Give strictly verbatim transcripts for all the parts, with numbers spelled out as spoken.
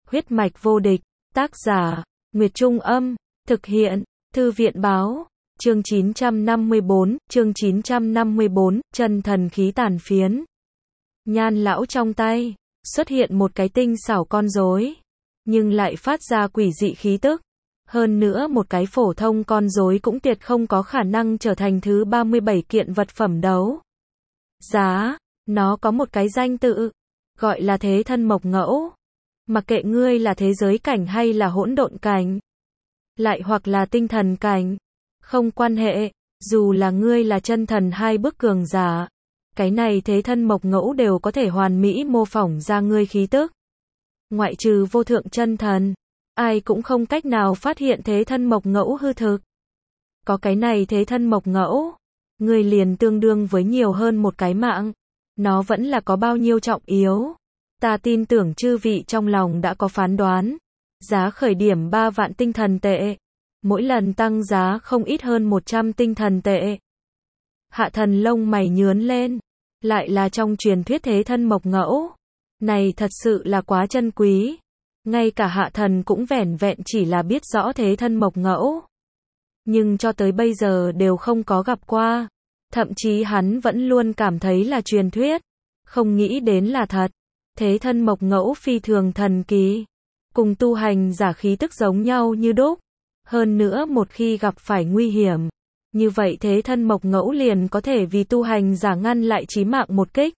Huyết mạch vô địch, tác giả, Nguyệt Trung Âm, thực hiện, Thư viện Báo, chương chín trăm năm mươi bốn, chương chín trăm năm mươi bốn, chân thần khí tàn phiến. Nhan lão trong tay, xuất hiện một cái tinh xảo con rối, nhưng lại phát ra quỷ dị khí tức. Hơn nữa một cái phổ thông con rối cũng tuyệt không có khả năng trở thành thứ ba mươi bảy kiện vật phẩm đấu giá, nó có một cái danh tự, gọi là thế thân mộc ngẫu. Mặc kệ ngươi là thế giới cảnh hay là hỗn độn cảnh, lại hoặc là tinh thần cảnh, không quan hệ, dù là ngươi là chân thần hai bước cường giả, cái này thế thân mộc ngẫu đều có thể hoàn mỹ mô phỏng ra ngươi khí tức. Ngoại trừ vô thượng chân thần, ai cũng không cách nào phát hiện thế thân mộc ngẫu hư thực. Có cái này thế thân mộc ngẫu, ngươi liền tương đương với nhiều hơn một cái mạng. Nó vẫn là có bao nhiêu trọng yếu, ta tin tưởng chư vị trong lòng đã có phán đoán. Giá khởi điểm ba vạn tinh thần tệ, mỗi lần tăng giá không ít hơn một trăm tinh thần tệ. Hạ thần lông mày nhướn lên, lại là trong truyền thuyết thế thân mộc ngẫu. Này thật sự là quá chân quý. Ngay cả hạ thần cũng vẻn vẹn chỉ là biết rõ thế thân mộc ngẫu, nhưng cho tới bây giờ đều không có gặp qua. Thậm chí hắn vẫn luôn cảm thấy là truyền thuyết, không nghĩ đến là thật. Thế thân mộc ngẫu phi thường thần kỳ, cùng tu hành giả khí tức giống nhau như đúc. Hơn nữa một khi gặp phải nguy hiểm, như vậy thế thân mộc ngẫu liền có thể vì tu hành giả ngăn lại chí mạng một kích.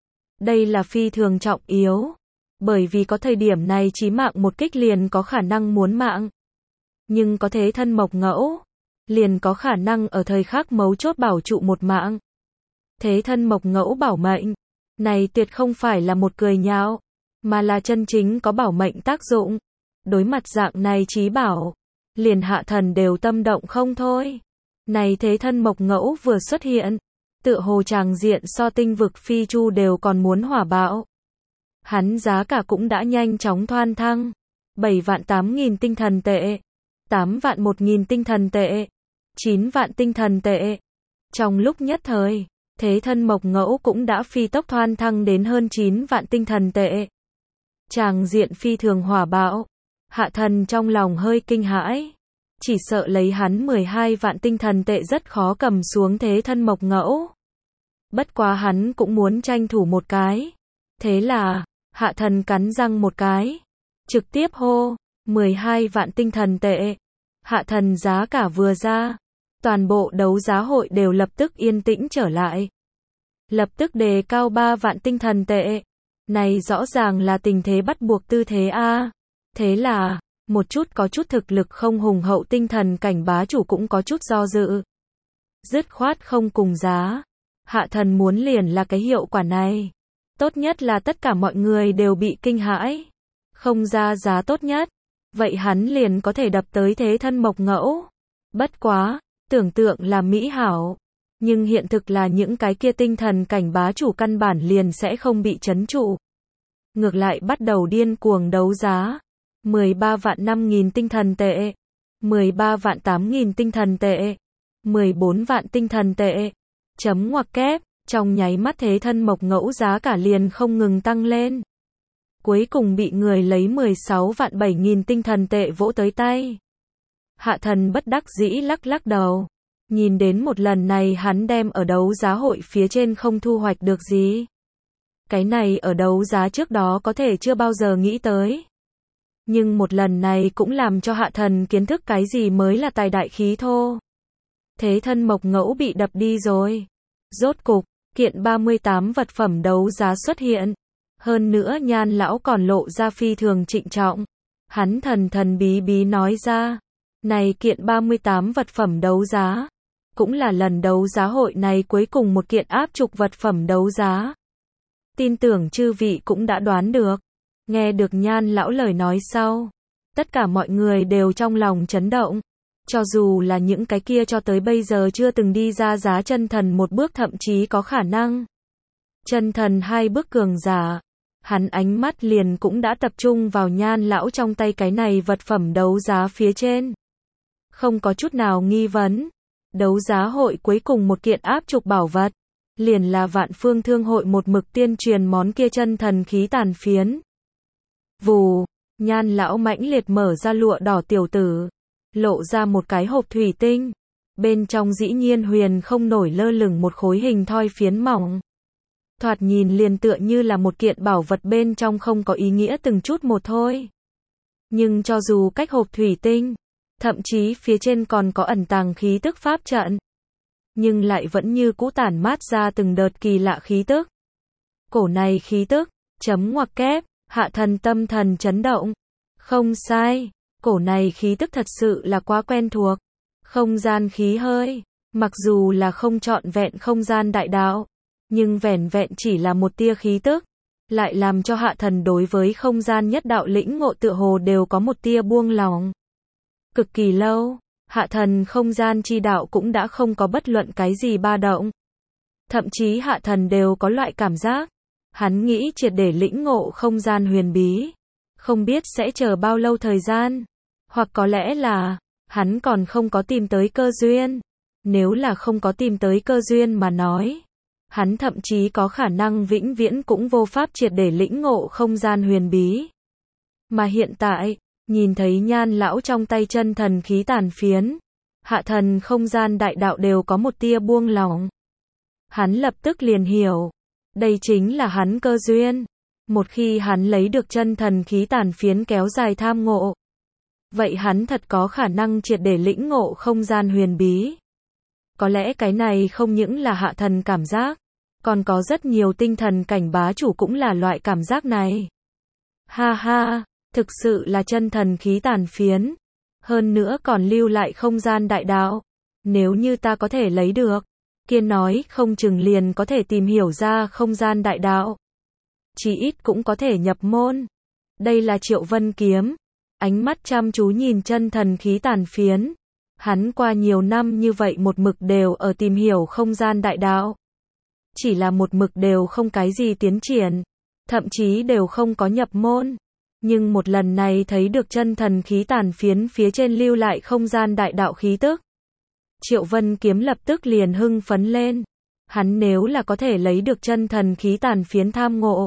Đây là phi thường trọng yếu, bởi vì có thời điểm này chí mạng một kích liền có khả năng muốn mạng. Nhưng có thế thân mộc ngẫu, liền có khả năng ở thời khắc mấu chốt bảo trụ một mạng. Thế thân mộc ngẫu bảo mệnh, này tuyệt không phải là một cười nhạo, mà là chân chính có bảo mệnh tác dụng. Đối mặt dạng này chí bảo, liền hạ thần đều tâm động không thôi. Này thế thân mộc ngẫu vừa xuất hiện, tựa hồ tràng diện so tinh vực phi chu đều còn muốn hỏa bạo. Hắn giá cả cũng đã nhanh chóng thoan thăng, bảy vạn tám nghìn tinh thần tệ, tám vạn một nghìn tinh thần tệ, chín vạn tinh thần tệ. Trong lúc nhất thời, thế thân mộc ngẫu cũng đã phi tốc thoan thăng đến hơn chín vạn tinh thần tệ. Tràng diện phi thường hỏa bạo, hạ thần trong lòng hơi kinh hãi, chỉ sợ lấy hắn mười hai vạn tinh thần tệ rất khó cầm xuống thế thân mộc ngẫu. Bất quá hắn cũng muốn tranh thủ một cái. Thế là, hạ thần cắn răng một cái, trực tiếp hô, mười hai vạn tinh thần tệ. Hạ thần giá cả vừa ra, toàn bộ đấu giá hội đều lập tức yên tĩnh trở lại. Lập tức đề cao ba vạn tinh thần tệ. Này rõ ràng là tình thế bắt buộc tư thế a. Thế là, một chút có chút thực lực không hùng hậu tinh thần cảnh bá chủ cũng có chút do dự. Dứt khoát không cùng giá. Hạ thần muốn liền là cái hiệu quả này. Tốt nhất là tất cả mọi người đều bị kinh hãi. Không ra giá tốt nhất. Vậy hắn liền có thể đập tới thế thân mộc ngẫu. Bất quá, tưởng tượng là mỹ hảo. Nhưng hiện thực là những cái kia tinh thần cảnh bá chủ căn bản liền sẽ không bị trấn trụ. Ngược lại bắt đầu điên cuồng đấu giá. mười ba vạn năm nghìn tinh thần tệ. mười ba vạn tám nghìn tinh thần tệ. mười bốn vạn tinh thần tệ. Chấm ngoặc kép, trong nháy mắt thế thân mộc ngẫu giá cả liền không ngừng tăng lên. Cuối cùng bị người lấy mười sáu vạn bảy nghìn tinh thần tệ vỗ tới tay. Hạ thần bất đắc dĩ lắc lắc đầu. Nhìn đến một lần này hắn đem ở đấu giá hội phía trên không thu hoạch được gì. Cái này ở đấu giá trước đó có thể chưa bao giờ nghĩ tới. Nhưng một lần này cũng làm cho hạ thần kiến thức cái gì mới là tài đại khí thô. Thế thân mộc ngẫu bị đập đi rồi. Rốt cục, kiện ba mươi tám vật phẩm đấu giá xuất hiện. Hơn nữa Nhan lão còn lộ ra phi thường trịnh trọng. Hắn thần thần bí bí nói ra, này kiện ba mươi tám vật phẩm đấu giá, cũng là lần đấu giá hội này cuối cùng một kiện áp trục vật phẩm đấu giá. Tin tưởng chư vị cũng đã đoán được. Nghe được Nhan lão lời nói sau, tất cả mọi người đều trong lòng chấn động. Cho dù là những cái kia cho tới bây giờ chưa từng đi ra giá chân thần một bước thậm chí có khả năng chân thần hai bước cường giả, hắn ánh mắt liền cũng đã tập trung vào Nhan lão trong tay cái này vật phẩm đấu giá phía trên. Không có chút nào nghi vấn, đấu giá hội cuối cùng một kiện áp trục bảo vật, liền là Vạn Phương Thương hội một mực tiên truyền món kia chân thần khí tàn phiến. Vù, Nhan lão mãnh liệt mở ra lụa đỏ tiểu tử, lộ ra một cái hộp thủy tinh. Bên trong dĩ nhiên huyền không nổi lơ lửng một khối hình thoi phiến mỏng. Thoạt nhìn liền tựa như là một kiện bảo vật bên trong không có ý nghĩa từng chút một thôi. Nhưng cho dù cách hộp thủy tinh, thậm chí phía trên còn có ẩn tàng khí tức pháp trận, nhưng lại vẫn như cũ tản mát ra từng đợt kỳ lạ khí tức. Cổ này khí tức, chấm ngoặc kép, Hạ Thần tâm thần chấn động. Không sai, cổ này khí tức thật sự là quá quen thuộc. Không gian khí hơi, mặc dù là không trọn vẹn không gian đại đạo, nhưng vẻn vẹn chỉ là một tia khí tức, lại làm cho Hạ Thần đối với không gian nhất đạo lĩnh ngộ tựa hồ đều có một tia buông lỏng. Cực kỳ lâu, Hạ Thần không gian chi đạo cũng đã không có bất luận cái gì ba động. Thậm chí Hạ Thần đều có loại cảm giác, hắn nghĩ triệt để lĩnh ngộ không gian huyền bí, không biết sẽ chờ bao lâu thời gian, hoặc có lẽ là hắn còn không có tìm tới cơ duyên. Nếu là không có tìm tới cơ duyên mà nói, hắn thậm chí có khả năng vĩnh viễn cũng vô pháp triệt để lĩnh ngộ không gian huyền bí. Mà hiện tại, nhìn thấy Nhan lão trong tay chân thần khí tàn phiến, Hạ Thần không gian đại đạo đều có một tia buông lỏng. Hắn lập tức liền hiểu, đây chính là hắn cơ duyên. Một khi hắn lấy được chân thần khí tàn phiến kéo dài tham ngộ, vậy hắn thật có khả năng triệt để lĩnh ngộ không gian huyền bí. Có lẽ cái này không những là Hạ Thần cảm giác, còn có rất nhiều tinh thần cảnh bá chủ cũng là loại cảm giác này. Ha ha, thực sự là chân thần khí tàn phiến, hơn nữa còn lưu lại không gian đại đạo. Nếu như ta có thể lấy được, kia nói không chừng liền có thể tìm hiểu ra không gian đại đạo. Chỉ ít cũng có thể nhập môn. Đây là Triệu Vân Kiếm, ánh mắt chăm chú nhìn chân thần khí tàn phiến. Hắn qua nhiều năm như vậy một mực đều ở tìm hiểu không gian đại đạo. Chỉ là một mực đều không cái gì tiến triển, thậm chí đều không có nhập môn. Nhưng một lần này thấy được chân thần khí tàn phiến phía trên lưu lại không gian đại đạo khí tức, Triệu Vân Kiếm lập tức liền hưng phấn lên. Hắn nếu là có thể lấy được chân thần khí tàn phiến tham ngộ,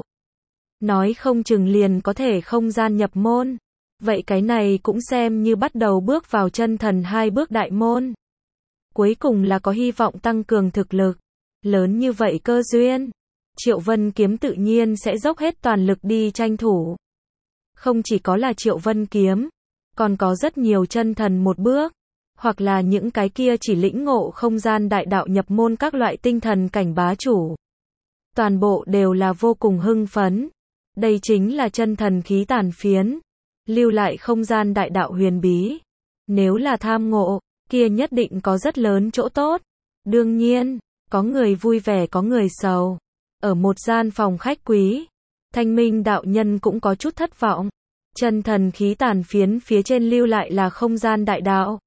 nói không chừng liền có thể không gian nhập môn. Vậy cái này cũng xem như bắt đầu bước vào chân thần hai bước đại môn. Cuối cùng là có hy vọng tăng cường thực lực. Lớn như vậy cơ duyên, Triệu Vân Kiếm tự nhiên sẽ dốc hết toàn lực đi tranh thủ. Không chỉ có là Triệu Vân Kiếm, còn có rất nhiều chân thần một bước, hoặc là những cái kia chỉ lĩnh ngộ không gian đại đạo nhập môn các loại tinh thần cảnh bá chủ. Toàn bộ đều là vô cùng hưng phấn. Đây chính là chân thần khí tàn phiến, lưu lại không gian đại đạo huyền bí. Nếu là tham ngộ, kia nhất định có rất lớn chỗ tốt. Đương nhiên, có người vui vẻ có người sầu. Ở một gian phòng khách quý, Thanh Minh đạo nhân cũng có chút thất vọng. Chân thần khí tàn phiến phía trên lưu lại là không gian đại đạo.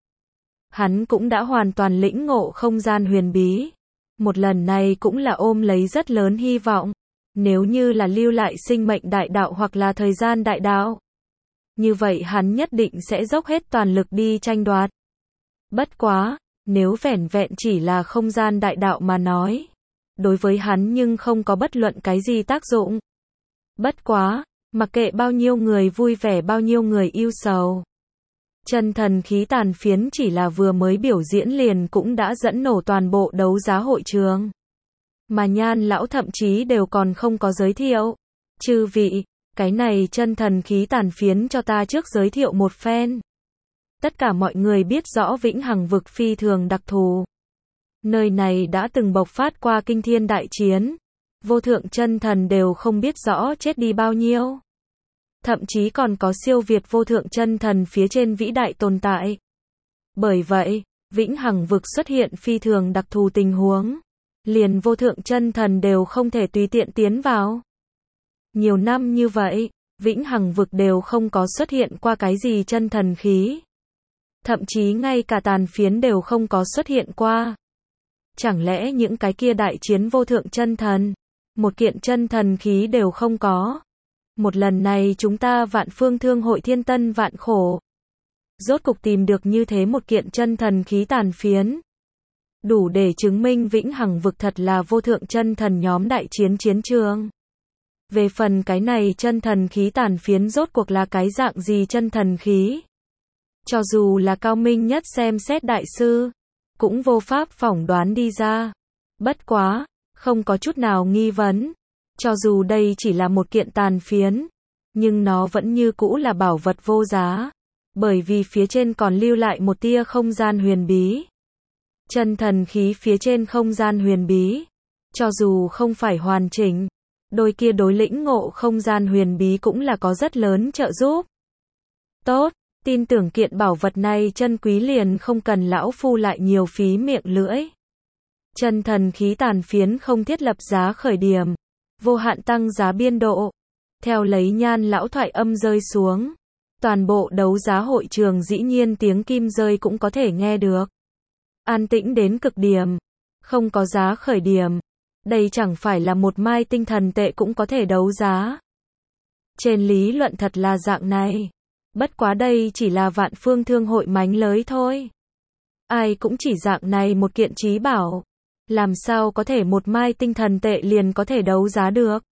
Hắn cũng đã hoàn toàn lĩnh ngộ không gian huyền bí. Một lần này cũng là ôm lấy rất lớn hy vọng. Nếu như là lưu lại sinh mệnh đại đạo hoặc là thời gian đại đạo, như vậy hắn nhất định sẽ dốc hết toàn lực đi tranh đoạt. Bất quá, nếu vẻn vẹn chỉ là không gian đại đạo mà nói, đối với hắn nhưng không có bất luận cái gì tác dụng. Bất quá, mặc kệ bao nhiêu người vui vẻ bao nhiêu người ưu sầu, chân thần khí tàn phiến chỉ là vừa mới biểu diễn liền cũng đã dẫn nổ toàn bộ đấu giá hội trường. Mà Nhan lão thậm chí đều còn không có giới thiệu. Chư vị, cái này chân thần khí tàn phiến cho ta trước giới thiệu một phen. Tất cả mọi người biết rõ Vĩnh Hằng vực phi thường đặc thù. Nơi này đã từng bộc phát qua kinh thiên đại chiến. Vô thượng chân thần đều không biết rõ chết đi bao nhiêu. Thậm chí còn có siêu việt vô thượng chân thần phía trên vĩ đại tồn tại. Bởi vậy, Vĩnh Hằng vực xuất hiện phi thường đặc thù tình huống. Liền vô thượng chân thần đều không thể tùy tiện tiến vào. Nhiều năm như vậy, Vĩnh Hằng vực đều không có xuất hiện qua cái gì chân thần khí. Thậm chí ngay cả tàn phiến đều không có xuất hiện qua. Chẳng lẽ những cái kia đại chiến vô thượng chân thần, một kiện chân thần khí đều không có. Một lần này chúng ta Vạn Phương Thương hội thiên tân vạn khổ, rốt cục tìm được như thế một kiện chân thần khí tàn phiến. Đủ để chứng minh Vĩnh Hằng vực thật là vô thượng chân thần nhóm đại chiến chiến trường. Về phần cái này chân thần khí tàn phiến rốt cuộc là cái dạng gì chân thần khí? Cho dù là cao minh nhất xem xét đại sư, cũng vô pháp phỏng đoán đi ra. Bất quá, không có chút nào nghi vấn. Cho dù đây chỉ là một kiện tàn phiến, nhưng nó vẫn như cũ là bảo vật vô giá. Bởi vì phía trên còn lưu lại một tia không gian huyền bí. Chân thần khí phía trên không gian huyền bí, cho dù không phải hoàn chỉnh, đôi kia đối lĩnh ngộ không gian huyền bí cũng là có rất lớn trợ giúp. Tốt, tin tưởng kiện bảo vật này chân quý liền không cần lão phu lại nhiều phí miệng lưỡi. Chân thần khí tàn phiến không thiết lập giá khởi điểm, vô hạn tăng giá biên độ. Theo lấy Nhan lão thoại âm rơi xuống, toàn bộ đấu giá hội trường dĩ nhiên tiếng kim rơi cũng có thể nghe được. An tĩnh đến cực điểm, không có giá khởi điểm. Đây chẳng phải là một mai tinh thần tệ cũng có thể đấu giá. Trên lý luận thật là dạng này. Bất quá đây chỉ là vạn phương thương hội mánh lới thôi. Ai cũng chỉ dạng này một kiện trí bảo. Làm sao có thể một mai tinh thần tệ liền có thể đấu giá được.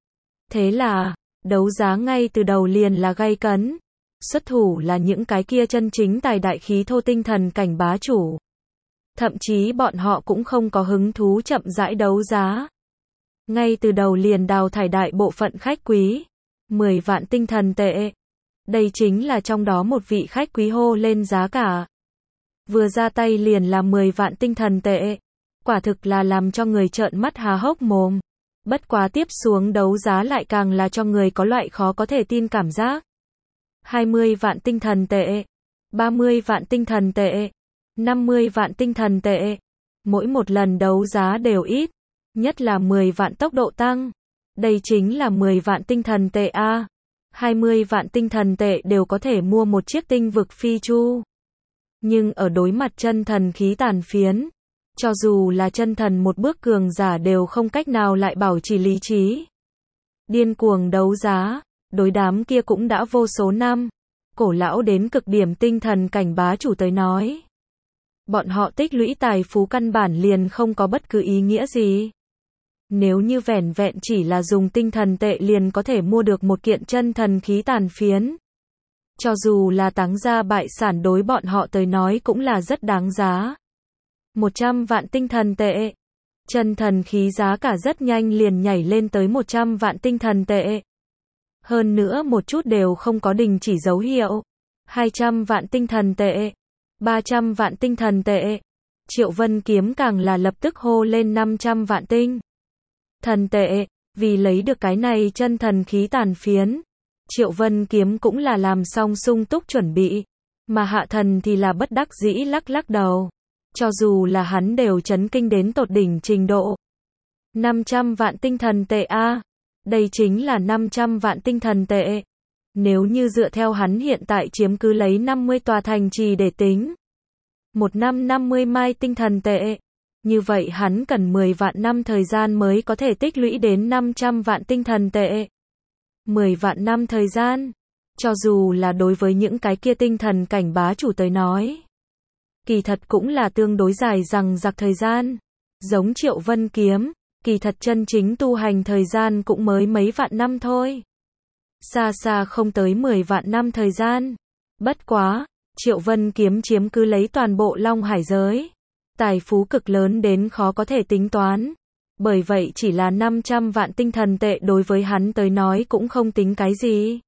Thế là, đấu giá ngay từ đầu liền là gay cấn. Xuất thủ là những cái kia chân chính tài đại khí thô tinh thần cảnh bá chủ. Thậm chí bọn họ cũng không có hứng thú chậm rãi đấu giá. Ngay từ đầu liền đào thải đại bộ phận khách quý. mười vạn tinh thần tệ. Đây chính là trong đó một vị khách quý hô lên giá cả. Vừa ra tay liền là mười vạn tinh thần tệ. Quả thực là làm cho người trợn mắt há hốc mồm. Bất quá tiếp xuống đấu giá lại càng là cho người có loại khó có thể tin cảm giác. hai mươi vạn tinh thần tệ. ba mươi vạn tinh thần tệ. năm mươi vạn tinh thần tệ. Mỗi một lần đấu giá đều ít. Nhất là mười vạn tốc độ tăng. Đây chính là mười vạn tinh thần tệ A. hai mươi vạn tinh thần tệ đều có thể mua một chiếc tinh vực phi chu. Nhưng ở đối mặt chân thần khí tàn phiến, cho dù là chân thần một bước cường giả đều không cách nào lại bảo trì lý trí. Điên cuồng đấu giá, đối đám kia cũng đã vô số năm. Cổ lão đến cực điểm tinh thần cảnh bá chủ tới nói. Bọn họ tích lũy tài phú căn bản liền không có bất cứ ý nghĩa gì. Nếu như vẻn vẹn chỉ là dùng tinh thần tệ liền có thể mua được một kiện chân thần khí tàn phiến. Cho dù là táng gia bại sản đối bọn họ tới nói cũng là rất đáng giá. một trăm vạn tinh thần tệ. Chân thần khí giá cả rất nhanh liền nhảy lên tới một trăm vạn tinh thần tệ. Hơn nữa một chút đều không có đình chỉ dấu hiệu. hai trăm vạn tinh thần tệ. ba trăm vạn tinh thần tệ. Triệu Vân Kiếm càng là lập tức hô lên năm trăm vạn tinh thần tệ. Vì lấy được cái này chân thần khí tàn phiến, Triệu Vân Kiếm cũng là làm xong sung túc chuẩn bị. Mà Hạ Thần thì là bất đắc dĩ lắc lắc đầu. Cho dù là hắn đều chấn kinh đến tột đỉnh trình độ. năm trăm vạn tinh thần tệ A. Đây chính là năm trăm vạn tinh thần tệ. Nếu như dựa theo hắn hiện tại chiếm cứ lấy năm mươi tòa thành trì để tính. Một năm năm mươi mai tinh thần tệ. Như vậy hắn cần mười vạn năm thời gian mới có thể tích lũy đến năm trăm vạn tinh thần tệ. mười vạn năm thời gian. Cho dù là đối với những cái kia tinh thần cảnh bá chủ tới nói. Kỳ thật cũng là tương đối dài dằng dặc thời gian. Giống Triệu Vân Kiếm, kỳ thật chân chính tu hành thời gian cũng mới mấy vạn năm thôi. Xa xa không tới mười vạn năm thời gian. Bất quá, Triệu Vân Kiếm chiếm cứ lấy toàn bộ Long Hải giới. Tài phú cực lớn đến khó có thể tính toán. Bởi vậy chỉ là năm trăm vạn tinh thần tệ đối với hắn tới nói cũng không tính cái gì.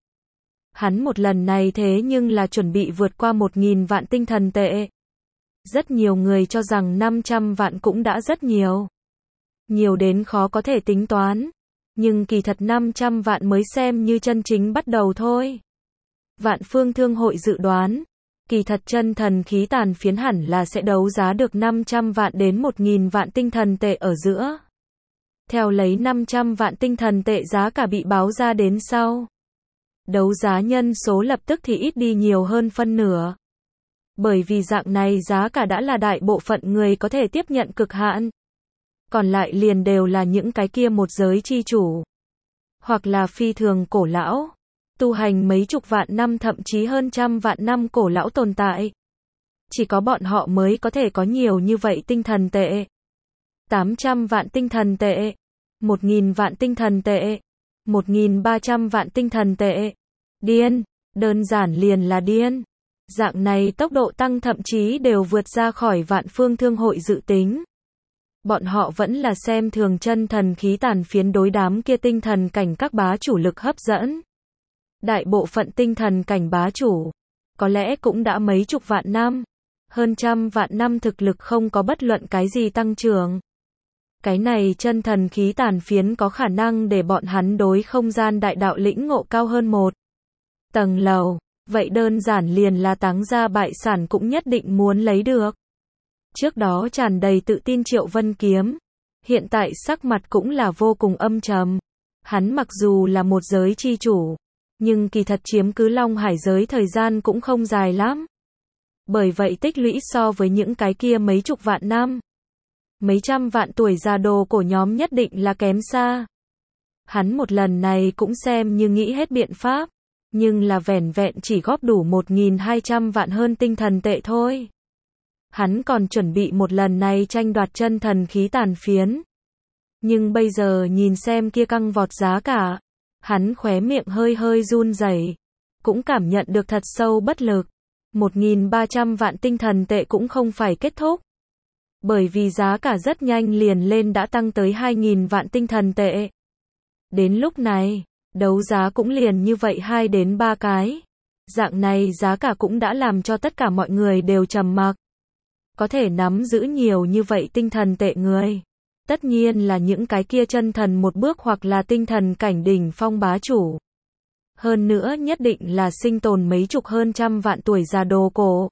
Hắn một lần này thế nhưng là chuẩn bị vượt qua một nghìn vạn tinh thần tệ. Rất nhiều người cho rằng năm trăm vạn cũng đã rất nhiều. Nhiều đến khó có thể tính toán. Nhưng kỳ thật năm trăm vạn mới xem như chân chính bắt đầu thôi. Vạn Phương Thương hội dự đoán, kỳ thật chân thần khí tàn phiến hẳn là sẽ đấu giá được năm trăm vạn đến một nghìn vạn tinh thần tệ ở giữa. Theo lấy năm trăm vạn tinh thần tệ giá cả bị báo ra đến sau. Đấu giá nhân số lập tức thì ít đi nhiều hơn phân nửa. Bởi vì dạng này giá cả đã là đại bộ phận người có thể tiếp nhận cực hạn. Còn lại liền đều là những cái kia một giới chi chủ. Hoặc là phi thường cổ lão. Tu hành mấy chục vạn năm thậm chí hơn trăm vạn năm cổ lão tồn tại. Chỉ có bọn họ mới có thể có nhiều như vậy tinh thần tệ. tám trăm vạn tinh thần tệ. một nghìn vạn tinh thần tệ. một nghìn ba trăm vạn tinh thần tệ. Điên, đơn giản liền là điên. Dạng này tốc độ tăng thậm chí đều vượt ra khỏi Vạn Phương Thương hội dự tính. Bọn họ vẫn là xem thường chân thần khí tàn phiến đối đám kia tinh thần cảnh các bá chủ lực hấp dẫn. Đại bộ phận tinh thần cảnh bá chủ, có lẽ cũng đã mấy chục vạn năm, hơn trăm vạn năm thực lực không có bất luận cái gì tăng trưởng. Cái này chân thần khí tàn phiến có khả năng để bọn hắn đối không gian đại đạo lĩnh ngộ cao hơn một tầng lầu, vậy đơn giản liền là táng ra bại sản cũng nhất định muốn lấy được. Trước đó tràn đầy tự tin Triệu Vân Kiếm, hiện tại sắc mặt cũng là vô cùng âm trầm. Hắn mặc dù là một giới chi chủ, nhưng kỳ thật chiếm cứ Long Hải giới thời gian cũng không dài lắm. Bởi vậy tích lũy so với những cái kia mấy chục vạn năm, mấy trăm vạn tuổi già đồ cổ nhóm nhất định là kém xa. Hắn một lần này cũng xem như nghĩ hết biện pháp, nhưng là vẻn vẹn chỉ góp đủ một nghìn hai trăm vạn hơn tinh thần tệ thôi. Hắn còn chuẩn bị một lần này tranh đoạt chân thần khí tàn phiến. Nhưng bây giờ nhìn xem kia căng vọt giá cả, hắn khóe miệng hơi hơi run rẩy, cũng cảm nhận được thật sâu bất lực. một nghìn ba trăm vạn tinh thần tệ cũng không phải kết thúc. Bởi vì giá cả rất nhanh liền lên đã tăng tới hai nghìn vạn tinh thần tệ. Đến lúc này, đấu giá cũng liền như vậy hai đến ba cái. Dạng này giá cả cũng đã làm cho tất cả mọi người đều trầm mặc. Có thể nắm giữ nhiều như vậy tinh thần tệ người, tất nhiên là những cái kia chân thần một bước hoặc là tinh thần cảnh đỉnh phong bá chủ. Hơn nữa nhất định là sinh tồn mấy chục hơn trăm vạn tuổi già đồ cổ.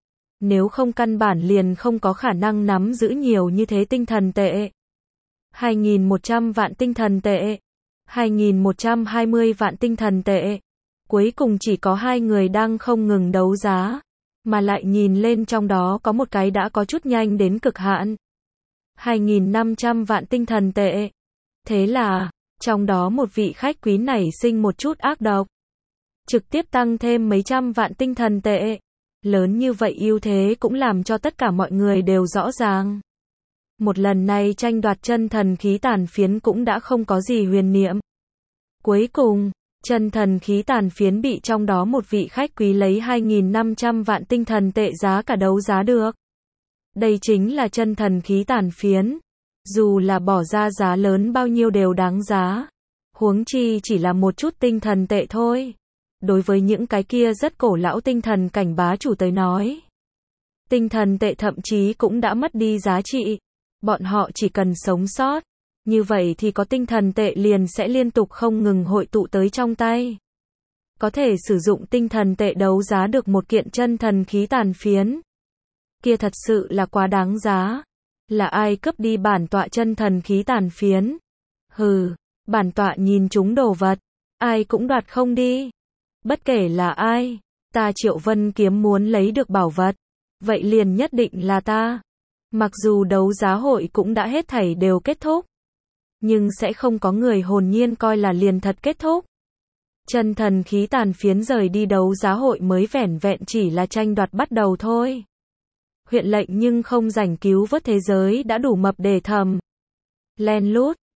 Nếu không căn bản liền không có khả năng nắm giữ nhiều như thế tinh thần tệ. hai nghìn một trăm vạn tinh thần tệ, hai nghìn một trăm hai mươi vạn tinh thần tệ. Cuối cùng chỉ có hai người đang không ngừng đấu giá, mà lại nhìn lên trong đó có một cái đã có chút nhanh đến cực hạn. hai nghìn năm trăm vạn tinh thần tệ. Thế là, trong đó một vị khách quý nảy sinh một chút ác độc, trực tiếp tăng thêm mấy trăm vạn tinh thần tệ. Lớn như vậy ưu thế cũng làm cho tất cả mọi người đều rõ ràng. Một lần này tranh đoạt chân thần khí tàn phiến cũng đã không có gì huyền niệm. Cuối cùng, chân thần khí tàn phiến bị trong đó một vị khách quý lấy hai nghìn năm trăm vạn tinh thần tệ giá cả đấu giá được. Đây chính là chân thần khí tàn phiến. Dù là bỏ ra giá lớn bao nhiêu đều đáng giá. Huống chi chỉ là một chút tinh thần tệ thôi. Đối với những cái kia rất cổ lão tinh thần cảnh bá chủ tới nói, tinh thần tệ thậm chí cũng đã mất đi giá trị. Bọn họ chỉ cần sống sót, như vậy thì có tinh thần tệ liền sẽ liên tục không ngừng hội tụ tới trong tay. Có thể sử dụng tinh thần tệ đấu giá được một kiện chân thần khí tàn phiến. Kia thật sự là quá đáng giá. Là ai cướp đi bản tọa chân thần khí tàn phiến? Hừ, bản tọa nhìn chúng đồ vật, ai cũng đoạt không đi. Bất kể là ai, ta Triệu Vân Kiếm muốn lấy được bảo vật, vậy liền nhất định là ta. Mặc dù đấu giá hội cũng đã hết thảy đều kết thúc, nhưng sẽ không có người hồn nhiên coi là liền thật kết thúc. Chân thần khí tàn phiến rời đi đấu giá hội mới vẻn vẹn chỉ là tranh đoạt bắt đầu thôi. Huyện lệnh nhưng không rảnh cứu vớt thế giới đã đủ mập để thầm. Len lút,